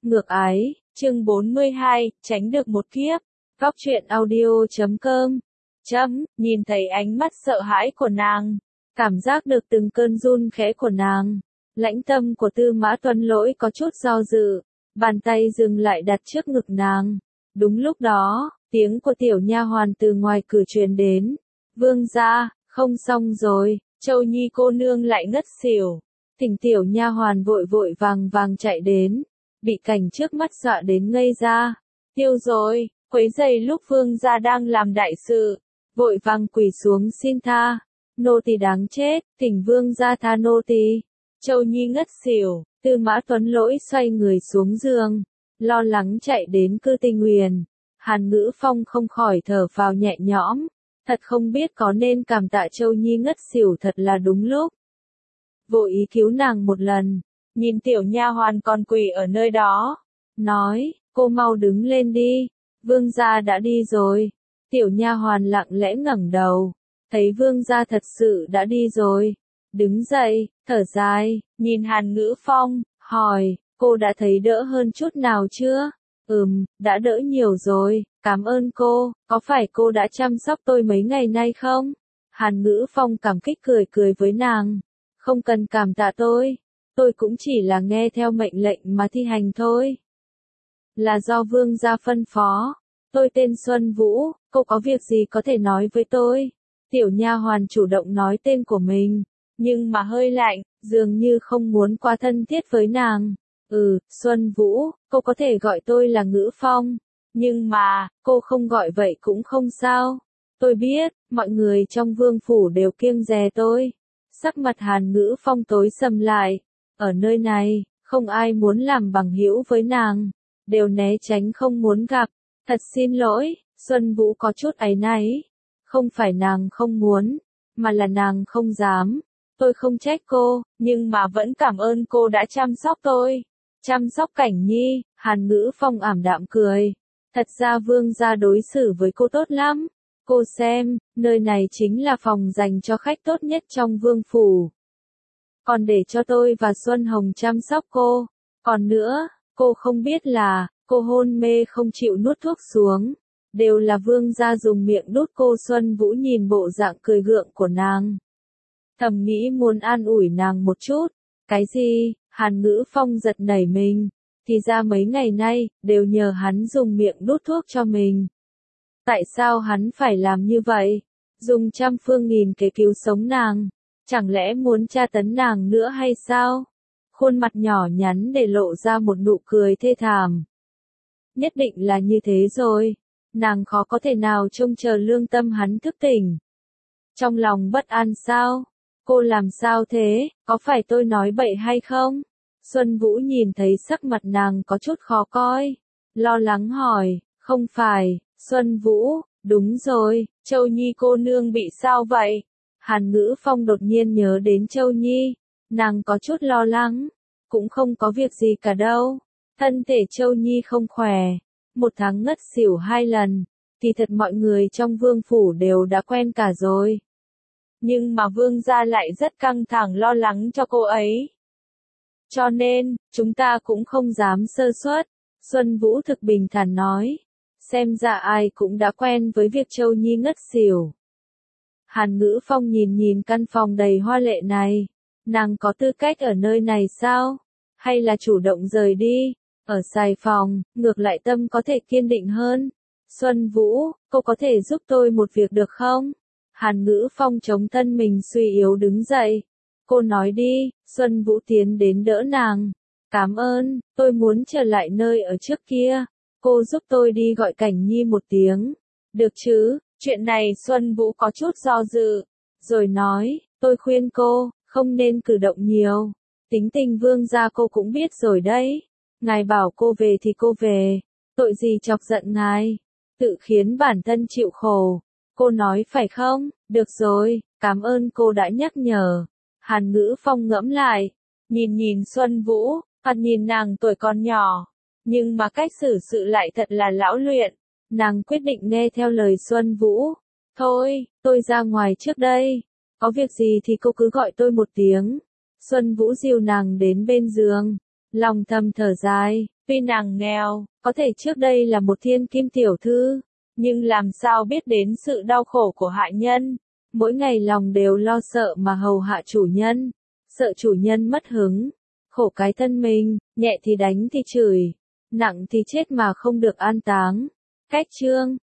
Ngược ái, chương 42, tránh được một kiếp. Góc truyện audio.com. Nhìn thấy ánh mắt sợ hãi của nàng, cảm giác được từng cơn run khẽ của nàng. Lãnh tâm của Tư Mã Tuấn Lỗi có chút do dự, bàn tay dừng lại đặt trước ngực nàng. Đúng lúc đó, tiếng của tiểu nha hoàn từ ngoài cửa truyền đến. Vương gia, không xong rồi, Châu Nhi cô nương lại ngất xỉu. Thỉnh tiểu nha hoàn vội vội vàng chạy đến, bị cảnh trước mắt dọa đến ngây ra. Tiêu rồi, quấy rầy lúc vương gia đang làm đại sự, vội vàng quỳ xuống xin tha. Nô tỳ đáng chết, thỉnh vương gia tha nô tỳ. Châu Nhi ngất xỉu, Tư Mã Tuấn Lỗi xoay người xuống giường, lo lắng chạy đến Cư Tinh Huyền. Hàn Ngữ Phong không khỏi thở phào nhẹ nhõm, thật không biết có nên cảm tạ Châu Nhi ngất xỉu thật là đúng lúc. Vội ý cứu nàng một lần, nhìn tiểu nha hoàn còn quỳ ở nơi đó, nói, cô mau đứng lên đi, vương gia đã đi rồi. Tiểu nha hoàn lặng lẽ ngẩng đầu, thấy vương gia thật sự đã đi rồi, đứng dậy, thở dài, nhìn Hàn Ngữ Phong, hỏi, cô đã thấy đỡ hơn chút nào chưa? Đã đỡ nhiều rồi, cảm ơn cô, có phải cô đã chăm sóc tôi mấy ngày nay không? Hàn Ngữ Phong cảm kích cười với nàng, không cần cảm tạ tôi cũng chỉ là nghe theo mệnh lệnh mà thi hành thôi. Là do vương gia phân phó, tôi tên Xuân Vũ, cô có việc gì có thể nói với tôi? Tiểu nha hoàn chủ động nói tên của mình, nhưng mà hơi lạnh, dường như không muốn quá thân thiết với nàng. Xuân Vũ, cô có thể gọi tôi là Ngữ Phong, nhưng mà, cô không gọi vậy cũng không sao. Tôi biết, mọi người trong vương phủ đều kiêng dè tôi. Sắc mặt Hàn Ngữ Phong tối sầm lại, ở nơi này, không ai muốn làm bằng hữu với nàng, đều né tránh không muốn gặp. Thật xin lỗi, Xuân Vũ có chút áy náy, không phải nàng không muốn, mà là nàng không dám. Tôi không trách cô, nhưng mà vẫn cảm ơn cô đã chăm sóc tôi. Chăm sóc Cảnh Nhi, Hàn Ngữ Phong ảm đạm cười. Thật ra vương gia đối xử với cô tốt lắm. Cô xem, nơi này chính là phòng dành cho khách tốt nhất trong vương phủ. Còn để cho tôi và Xuân Hồng chăm sóc cô. Còn nữa, cô không biết là, cô hôn mê không chịu nuốt thuốc xuống. Đều là vương gia dùng miệng đút cô. Xuân Vũ nhìn bộ dạng cười gượng của nàng, thầm nghĩ muốn an ủi nàng một chút. Cái gì? Hàn Ngữ Phong giật nảy mình, thì ra mấy ngày nay, đều nhờ hắn dùng miệng đút thuốc cho mình. Tại sao hắn phải làm như vậy? Dùng trăm phương nghìn kế cứu sống nàng, chẳng lẽ muốn tra tấn nàng nữa hay sao? Khuôn mặt nhỏ nhắn để lộ ra một nụ cười thê thảm. Nhất định là như thế rồi, nàng khó có thể nào trông chờ lương tâm hắn thức tỉnh. Trong lòng bất an sao? Cô làm sao thế, có phải tôi nói bậy hay không? Xuân Vũ nhìn thấy sắc mặt nàng có chút khó coi, lo lắng hỏi, không phải, Xuân Vũ, đúng rồi, Châu Nhi cô nương bị sao vậy? Hàn Ngữ Phong đột nhiên nhớ đến Châu Nhi, nàng có chút lo lắng, cũng không có việc gì cả đâu, thân thể Châu Nhi không khỏe, một tháng ngất xỉu 2 lần, thì thật mọi người trong vương phủ đều đã quen cả rồi. Nhưng mà vương gia lại rất căng thẳng lo lắng cho cô ấy. Cho nên, chúng ta cũng không dám sơ suất. Xuân Vũ thực bình thản nói. Xem ra ai cũng đã quen với việc Châu Nhi ngất xỉu. Hàn Ngữ Phong nhìn căn phòng đầy hoa lệ này. Nàng có tư cách ở nơi này sao? Hay là chủ động rời đi? Ở Sài Phòng, ngược lại tâm có thể kiên định hơn. Xuân Vũ, cô có thể giúp tôi một việc được không? Hàn Ngữ Phong chống thân mình suy yếu đứng dậy. Cô nói đi. Xuân Vũ tiến đến đỡ nàng. Cảm ơn, tôi muốn trở lại nơi ở trước kia. Cô giúp tôi đi gọi Cảnh Nhi một tiếng. Được chứ? Chuyện này Xuân Vũ có chút do dự. Rồi nói, tôi khuyên cô, không nên cử động nhiều. Tính tình vương gia cô cũng biết rồi đấy. Ngài bảo cô về thì cô về. Tội gì chọc giận ngài? Tự khiến bản thân chịu khổ. Cô nói phải không? Được rồi, cảm ơn cô đã nhắc nhở. Hàn Ngữ Phong ngẫm lại, nhìn Xuân Vũ, hoặc nhìn nàng tuổi còn nhỏ, nhưng mà cách xử sự lại thật là lão luyện. Nàng quyết định nghe theo lời Xuân Vũ. Thôi, tôi ra ngoài trước đây. Có việc gì thì cô cứ gọi tôi một tiếng. Xuân Vũ dìu nàng đến bên giường, lòng thầm thở dài, Tuy nàng nghèo, có thể trước đây là một thiên kim tiểu thư, nhưng làm sao biết đến sự đau khổ của hạ nhân. Mỗi ngày lòng đều lo sợ mà hầu hạ chủ nhân, sợ chủ nhân mất hứng, khổ cái thân mình, nhẹ thì đánh thì chửi, nặng thì chết mà không được an táng. Cách chương